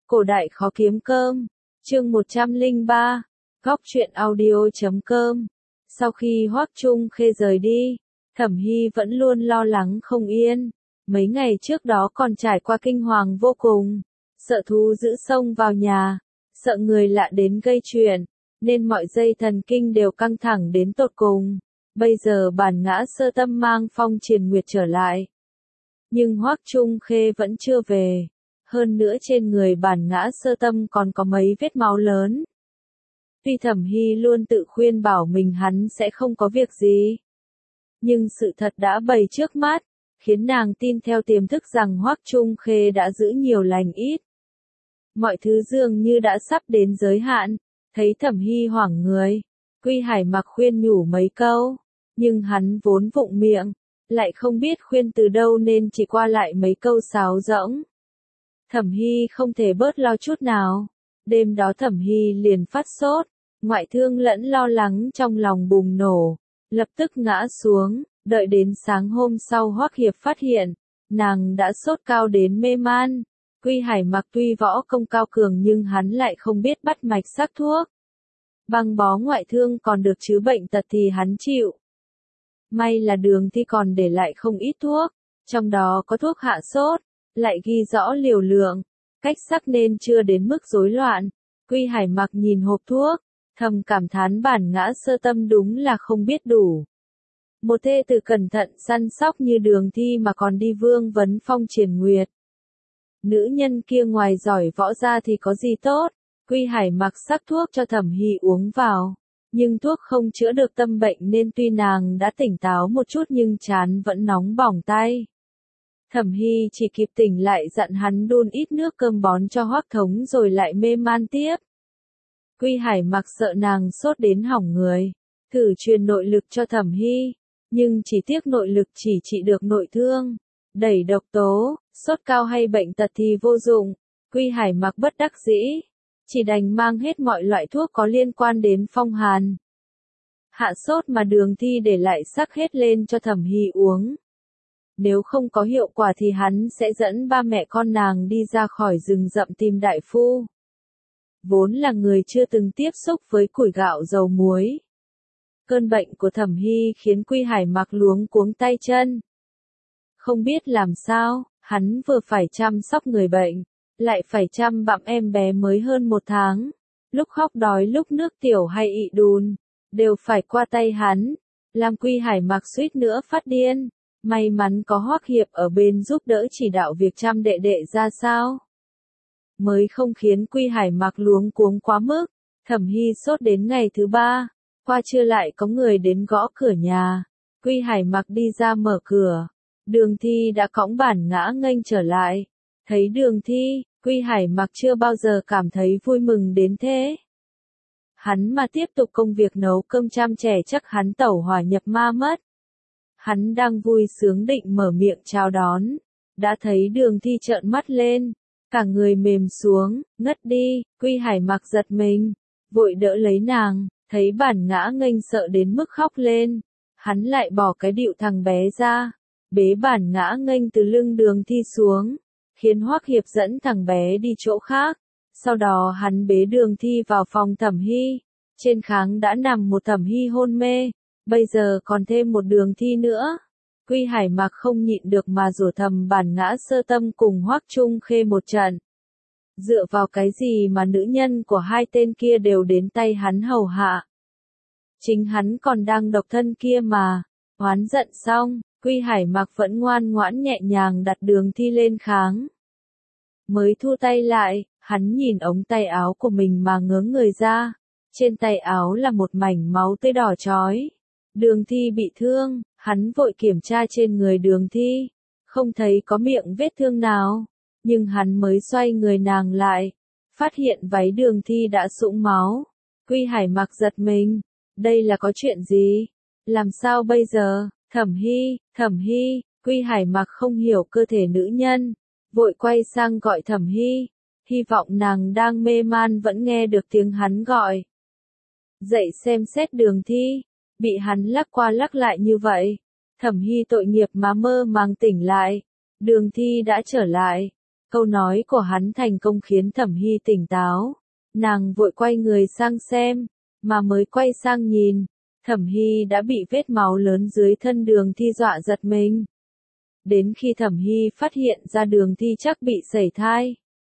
Cổ đại khó kiếm cơm. Chương 103. Góc truyện audio.com. Sau khi Hoắc Trung Khê rời đi, Thẩm Hy vẫn luôn lo lắng không yên. Mấy ngày trước đó còn trải qua kinh hoàng vô cùng, sợ thú dữ xông vào nhà, sợ người lạ đến gây chuyện, nên mọi dây thần kinh đều căng thẳng đến tột cùng. Bây giờ Bản Ngã Sơ Tâm mang Phong Triền Nguyệt trở lại, nhưng Hoắc Trung Khê vẫn chưa về. Hơn nữa trên người Bản Ngã Sơ Tâm còn có mấy vết máu lớn. Tuy Thẩm Hy luôn tự khuyên bảo mình hắn sẽ không có việc gì, nhưng sự thật đã bày trước mắt, khiến nàng tin theo tiềm thức rằng Hoắc Trung Khê đã giữ nhiều lành ít. Mọi thứ dường như đã sắp đến giới hạn, thấy Thẩm Hy hoảng người, Quy Hải Mặc khuyên nhủ mấy câu, nhưng hắn vốn vụng miệng, lại không biết khuyên từ đâu nên chỉ qua lại mấy câu sáo rỗng. Thẩm Hy không thể bớt lo chút nào. Đêm đó Thẩm Hy liền phát sốt, ngoại thương lẫn lo lắng trong lòng bùng nổ, lập tức ngã xuống. Đợi đến sáng hôm sau Hoắc Hiệp phát hiện, nàng đã sốt cao đến mê man. Quy Hải Mặc tuy võ công cao cường nhưng hắn lại không biết bắt mạch sắc thuốc. Băng bó ngoại thương còn được chứ bệnh tật thì hắn chịu. May là Đường Thi còn để lại không ít thuốc, trong đó có thuốc hạ sốt, lại ghi rõ liều lượng, cách sắc nên chưa đến mức rối loạn. Quy Hải Mặc nhìn hộp thuốc, thầm cảm thán Bản Ngã Sơ Tâm đúng là không biết đủ. Một thê tử cẩn thận săn sóc như Đường Thi mà còn đi vương vấn Phong Triền Nguyệt. Nữ nhân kia ngoài giỏi võ ra thì có gì tốt. Quy Hải Mặc sắc thuốc cho Thẩm Hy uống vào, nhưng thuốc không chữa được tâm bệnh nên tuy nàng đã tỉnh táo một chút nhưng trán vẫn nóng bỏng tay. Thẩm Hy chỉ kịp tỉnh lại dặn hắn đun ít nước cơm bón cho Hoắc Thống rồi lại mê man tiếp. Quy Hải Mặc sợ nàng sốt đến hỏng người, thử truyền nội lực cho Thẩm Hy, nhưng chỉ tiếc nội lực chỉ trị được nội thương, đẩy độc tố, sốt cao hay bệnh tật thì vô dụng. Quy Hải Mặc bất đắc dĩ, chỉ đành mang hết mọi loại thuốc có liên quan đến phong hàn, hạ sốt mà Đường Thi để lại sắc hết lên cho Thẩm Hy uống. Nếu không có hiệu quả thì hắn sẽ dẫn ba mẹ con nàng đi ra khỏi rừng rậm tìm đại phu. Vốn là người chưa từng tiếp xúc với củi gạo dầu muối, cơn bệnh của Thẩm Hy khiến Quy Hải Mặc luống cuống tay chân. Không biết làm sao, hắn vừa phải chăm sóc người bệnh, lại phải chăm bẵm em bé mới hơn 1 tháng. Lúc khóc đói lúc nước tiểu hay ị đùn, đều phải qua tay hắn, làm Quy Hải Mặc suýt nữa phát điên. May mắn có Hoắc Hiệp ở bên giúp đỡ chỉ đạo việc chăm đệ đệ ra sao, mới không khiến Quy Hải Mặc luống cuống quá mức. Thẩm Hy sốt đến ngày thứ 3, qua trưa lại có người đến gõ cửa nhà. Quy Hải Mặc đi ra mở cửa, Đường Thi đã cõng Bản Ngã nghênh trở lại. Thấy Đường Thi, Quy Hải Mặc chưa bao giờ cảm thấy vui mừng đến thế. Hắn mà tiếp tục công việc nấu cơm chăm trẻ chắc hắn tẩu hỏa nhập ma mất. Hắn đang vui sướng định mở miệng chào đón, đã thấy Đường Thi trợn mắt lên, cả người mềm xuống, ngất đi. Quy Hải Mặc giật mình, vội đỡ lấy nàng, thấy Bản Ngã nghênh sợ đến mức khóc lên, hắn lại bỏ cái điệu thằng bé ra, bế Bản Ngã nghênh từ lưng Đường Thi xuống, khiến Hoắc Hiệp dẫn thằng bé đi chỗ khác. Sau đó hắn bế Đường Thi vào phòng Thẩm Hy, trên kháng đã nằm một Thẩm Hy hôn mê. Bây giờ còn thêm một Đường Thi nữa. Quy Hải Mặc không nhịn được mà rủa thầm Bản Ngã Sơ Tâm cùng Hoắc Trung Khê một trận. Dựa vào cái gì mà nữ nhân của hai tên kia đều đến tay hắn hầu hạ. Chính hắn còn đang độc thân kia mà. Oán giận xong, Quy Hải Mặc vẫn ngoan ngoãn nhẹ nhàng đặt Đường Thi lên kháng. Mới thu tay lại, hắn nhìn ống tay áo của mình mà ngớ người ra. Trên tay áo là một mảnh máu tươi đỏ chói. Đường Thi bị thương, hắn vội kiểm tra trên người Đường Thi, không thấy có miệng vết thương nào, nhưng hắn mới xoay người nàng lại, phát hiện váy Đường Thi đã sũng máu. Quy Hải Mặc giật mình, đây là có chuyện gì? Làm sao bây giờ? Thẩm Hy, Quy Hải Mặc không hiểu cơ thể nữ nhân, vội quay sang gọi Thẩm Hy, hy vọng nàng đang mê man vẫn nghe được tiếng hắn gọi. Dậy xem xét Đường Thi. Bị hắn lắc qua lắc lại như vậy, Thẩm Hy tội nghiệp mà mơ màng tỉnh lại. Đường Thi đã trở lại, Câu nói của hắn thành công khiến Thẩm Hy tỉnh táo. Nàng vội quay người sang xem, mà mới quay sang nhìn, Thẩm Hy đã bị vết máu lớn dưới thân Đường Thi dọa giật mình. Đến khi Thẩm Hy phát hiện ra Đường Thi chắc bị sẩy thai,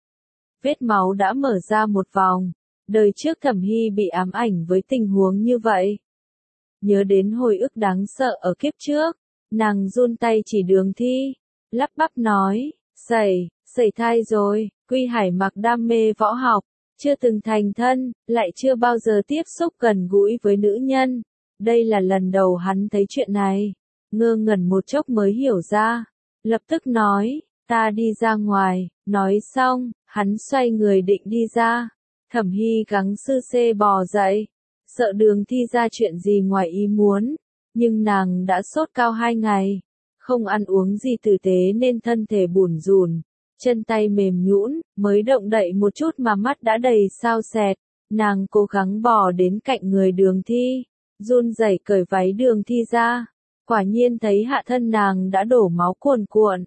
vết máu đã mở ra một vòng. Đời trước Thẩm Hy bị ám ảnh với tình huống như vậy. Nhớ đến hồi ức đáng sợ ở kiếp trước, nàng run tay chỉ Đường Thi, lắp bắp nói, sẩy thai rồi. Quy Hải Mặc đam mê võ học, chưa từng thành thân, lại chưa bao giờ tiếp xúc gần gũi với nữ nhân. Đây là lần đầu hắn thấy chuyện này, ngơ ngẩn một chốc mới hiểu ra, lập tức nói, ta đi ra ngoài. Nói xong, hắn xoay người định đi ra. Thẩm Hy gắng sư xê bò dậy, sợ Đường Thi ra chuyện gì ngoài ý muốn, nhưng nàng đã sốt cao 2 ngày, không ăn uống gì tử tế nên thân thể bủn rủn, chân tay mềm nhũn, mới động đậy một chút mà mắt đã đầy sao sẹt. Nàng cố gắng bò đến cạnh người Đường Thi, run rẩy cởi váy Đường Thi ra, quả nhiên thấy hạ thân nàng đã đổ máu cuồn cuộn.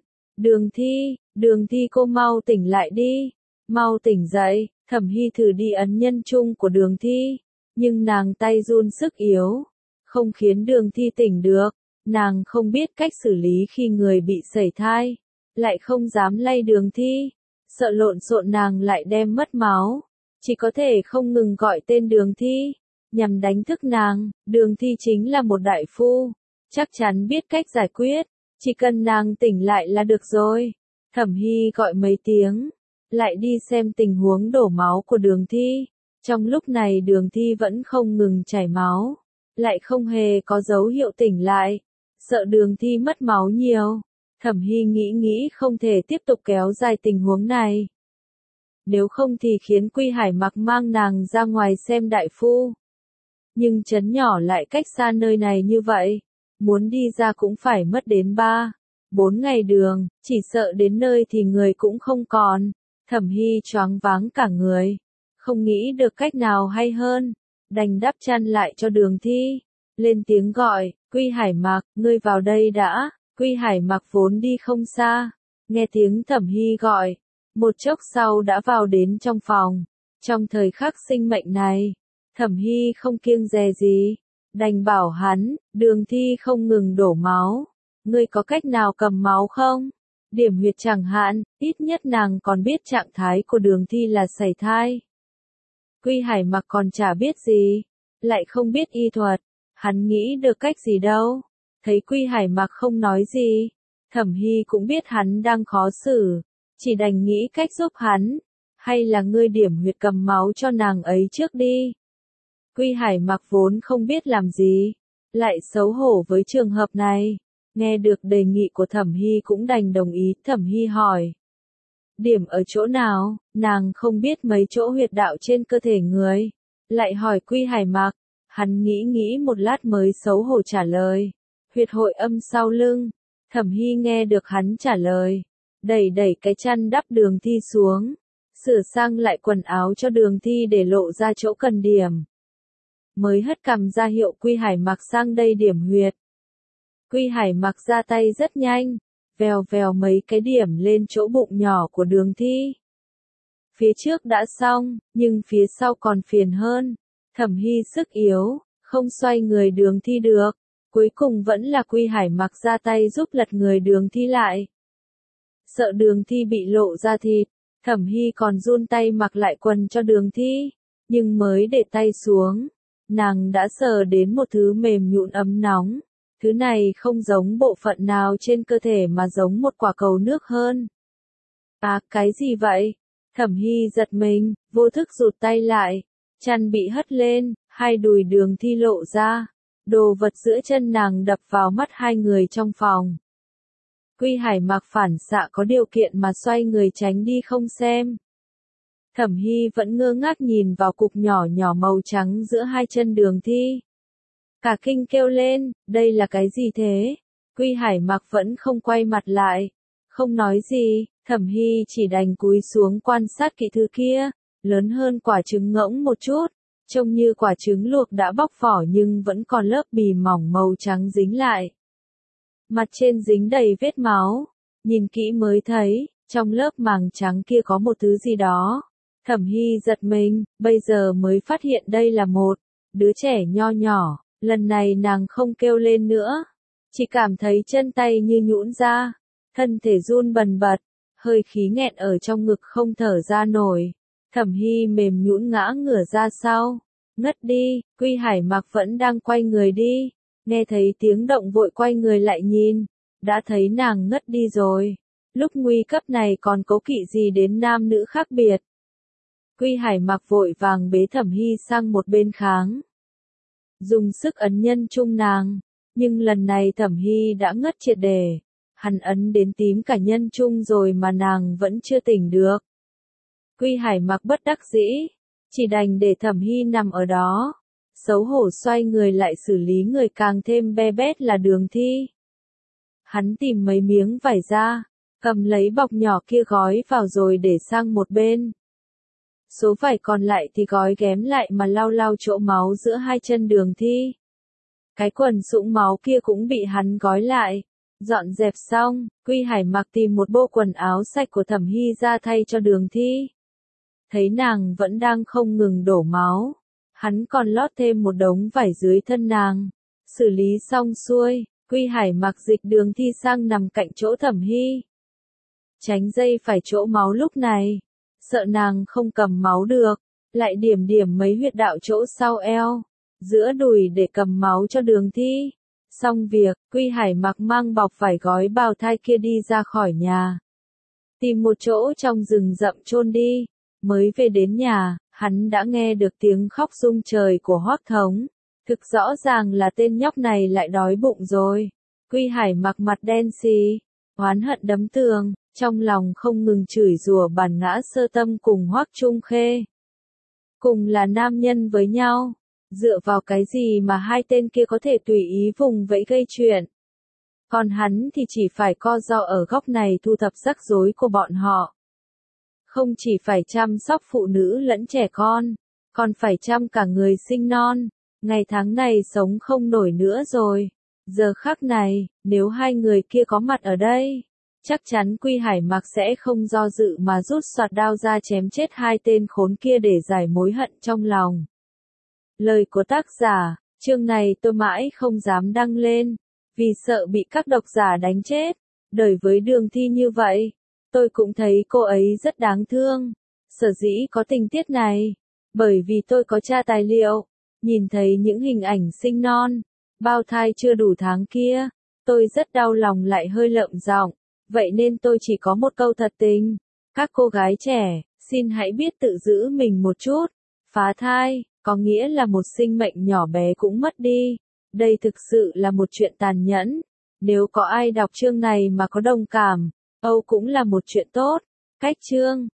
Đường Thi cô mau tỉnh lại đi, mau tỉnh dậy. Thẩm Hy thử đi ấn nhân trung của Đường Thi, nhưng nàng tay run sức yếu, không khiến Đường Thi tỉnh được. Nàng không biết cách xử lý khi người bị sẩy thai, lại không dám lay Đường Thi, sợ lộn xộn nàng lại đem mất máu, chỉ có thể không ngừng gọi tên Đường Thi, nhằm đánh thức nàng. Đường Thi chính là một đại phu, chắc chắn biết cách giải quyết, chỉ cần nàng tỉnh lại là được rồi. Thẩm Hy gọi mấy tiếng, lại đi xem tình huống đổ máu của Đường Thi. Trong lúc này Đường Thi vẫn không ngừng chảy máu, lại không hề có dấu hiệu tỉnh lại. Sợ Đường Thi mất máu nhiều, Thẩm Hy nghĩ không thể tiếp tục kéo dài tình huống này. Nếu không thì khiến Quy Hải Mặc mang nàng ra ngoài xem đại phu. Nhưng trấn nhỏ lại cách xa nơi này như vậy, muốn đi ra cũng phải mất đến 3-4 ngày đường, chỉ sợ đến nơi thì người cũng không còn. Thẩm Hy choáng váng cả người, không nghĩ được cách nào hay hơn, đành đắp chăn lại cho Đường Thi, lên tiếng gọi, Quy Hải Mặc, ngươi vào đây đã. Quy Hải Mặc vốn đi không xa, nghe tiếng Thẩm Hy gọi, một chốc sau đã vào đến trong phòng. Trong thời khắc sinh mệnh này, Thẩm Hy không kiêng dè gì, đành bảo hắn, Đường Thi không ngừng đổ máu, ngươi có cách nào cầm máu không? Điểm huyệt chẳng hạn, ít nhất nàng còn biết trạng thái của Đường Thi là sẩy thai. Quy Hải Mặc còn chả biết gì, lại không biết y thuật, hắn nghĩ được cách gì đâu. Thấy Quy Hải Mặc không nói gì, Thẩm Hy cũng biết hắn đang khó xử, chỉ đành nghĩ cách giúp hắn, hay là ngươi điểm huyệt cầm máu cho nàng ấy trước đi. Quy Hải Mặc vốn không biết làm gì, lại xấu hổ với trường hợp này, nghe được đề nghị của Thẩm Hy cũng đành đồng ý. Thẩm Hy hỏi, điểm ở chỗ nào? Nàng không biết mấy chỗ huyệt đạo trên cơ thể người, lại hỏi Quy Hải Mặc. Hắn nghĩ một lát mới xấu hổ trả lời, huyệt hội âm sau lưng. Thẩm Hy nghe được hắn trả lời, đẩy cái chăn đắp Đường Thi xuống, sửa sang lại quần áo cho Đường Thi để lộ ra chỗ cần điểm, mới hất cằm ra hiệu Quy Hải Mặc sang đây điểm huyệt. Quy Hải Mặc ra tay rất nhanh, vèo mấy cái điểm lên chỗ bụng nhỏ của Đường Thi. Phía trước đã xong, nhưng phía sau còn phiền hơn. Thẩm Hy sức yếu, không xoay người Đường Thi được. Cuối cùng vẫn là Quy Hải Mặc ra tay giúp lật người Đường Thi lại. Sợ Đường Thi bị lộ ra thịt, Thẩm Hy còn run tay mặc lại quần cho Đường Thi. Nhưng mới để tay xuống, nàng đã sờ đến một thứ mềm nhũn ấm nóng. Thứ này không giống bộ phận nào trên cơ thể mà giống một quả cầu nước hơn. À, cái gì vậy? Thẩm Hy giật mình, vô thức rụt tay lại. Chăn bị hất lên, hai đùi Đường Thi lộ ra. Đồ vật giữa chân nàng đập vào mắt hai người trong phòng. Quy Hải Mặc phản xạ có điều kiện mà xoay người tránh đi không xem. Thẩm Hy vẫn ngơ ngác nhìn vào cục nhỏ màu trắng giữa hai chân Đường Thi. Cả kinh kêu lên, đây là cái gì thế? Quy Hải Mặc vẫn không quay mặt lại, không nói gì. Thẩm Hy chỉ đành cúi xuống quan sát kỹ thứ kia, lớn hơn quả trứng ngỗng một chút, trông như quả trứng luộc đã bóc vỏ nhưng vẫn còn lớp bì mỏng màu trắng dính lại. Mặt trên dính đầy vết máu, nhìn kỹ mới thấy, Trong lớp màng trắng kia có một thứ gì đó. Thẩm Hy giật mình, bây giờ mới phát hiện đây là một đứa trẻ nho nhỏ. Lần này nàng không kêu lên nữa, chỉ cảm thấy chân tay như nhũn ra, thân thể run bần bật, hơi khí nghẹn ở trong ngực không thở ra nổi. Thẩm Hy mềm nhũn ngã ngửa ra sau, ngất đi. Quy Hải Mặc vẫn đang quay người đi, nghe thấy tiếng động vội quay người lại nhìn, đã thấy nàng ngất đi rồi. Lúc nguy cấp này còn cố kỵ gì đến nam nữ khác biệt. Quy Hải Mặc vội vàng bế Thẩm Hy sang một bên kháng, dùng sức ấn nhân trung nàng, nhưng lần này Thẩm Hy đã ngất triệt để. Hắn ấn đến tím cả nhân trung rồi mà nàng vẫn chưa tỉnh được. Quy Hải Mặc bất đắc dĩ, chỉ đành để Thẩm Hy nằm ở đó, xấu hổ xoay người lại xử lý người càng thêm be bét là Đường Thi. Hắn tìm mấy miếng vải ra, cầm lấy bọc nhỏ kia gói vào rồi để sang một bên. Số vải còn lại thì gói ghém lại mà lau lau chỗ máu giữa hai chân Đường Thi. Cái quần sũng máu kia cũng bị hắn gói lại. Dọn dẹp xong, Quy Hải Mặc tìm một bộ quần áo sạch của Thẩm Hy ra thay cho Đường Thi. Thấy nàng vẫn đang không ngừng đổ máu, hắn còn lót thêm một đống vải dưới thân nàng. Xử lý xong xuôi, Quy Hải Mặc dịch Đường Thi sang nằm cạnh chỗ Thẩm Hy, tránh dây phải chỗ máu lúc này, sợ nàng không cầm máu được, lại điểm điểm mấy huyệt đạo chỗ sau eo, giữa đùi để cầm máu cho Đường Thi. Xong việc, Quy Hải Mặc mang bọc vải gói bào thai kia đi ra khỏi nhà, tìm một chỗ trong rừng rậm chôn đi. Mới về đến nhà, hắn đã nghe được tiếng khóc rung trời của Hoắc Thống. Thực rõ ràng là tên nhóc này lại đói bụng rồi. Quy Hải Mặc mặt đen xì, oán hận đấm tường, trong lòng không ngừng chửi rủa Bản Ngã Sơ Tâm cùng Hoắc Trung Khê. Cùng là nam nhân với nhau, dựa vào cái gì mà hai tên kia có thể tùy ý vùng vẫy gây chuyện. Còn hắn thì chỉ phải co ro ở góc này thu thập rắc rối của bọn họ. Không chỉ phải chăm sóc phụ nữ lẫn trẻ con, còn phải chăm cả người sinh non. Ngày tháng này sống không nổi nữa rồi. Giờ khắc này, nếu hai người kia có mặt ở đây, chắc chắn Quy Hải Mặc sẽ không do dự mà rút xoạt đao ra chém chết hai tên khốn kia để giải mối hận trong lòng. Lời của tác giả, chương này tôi mãi không dám đăng lên, vì sợ bị các độc giả đánh chết. Đời với Đường Thi như vậy, tôi cũng thấy cô ấy rất đáng thương. Sở dĩ có tình tiết này, bởi vì tôi có tra tài liệu, nhìn thấy những hình ảnh sinh non, bao thai chưa đủ tháng kia, tôi rất đau lòng lại hơi lợm giọng, vậy nên tôi chỉ có một câu thật tình. Các cô gái trẻ, xin hãy biết tự giữ mình một chút. Phá thai, có nghĩa là một sinh mệnh nhỏ bé cũng mất đi. Đây thực sự là một chuyện tàn nhẫn. Nếu có ai đọc chương này mà có đồng cảm, Âu cũng là một chuyện tốt. Cách chương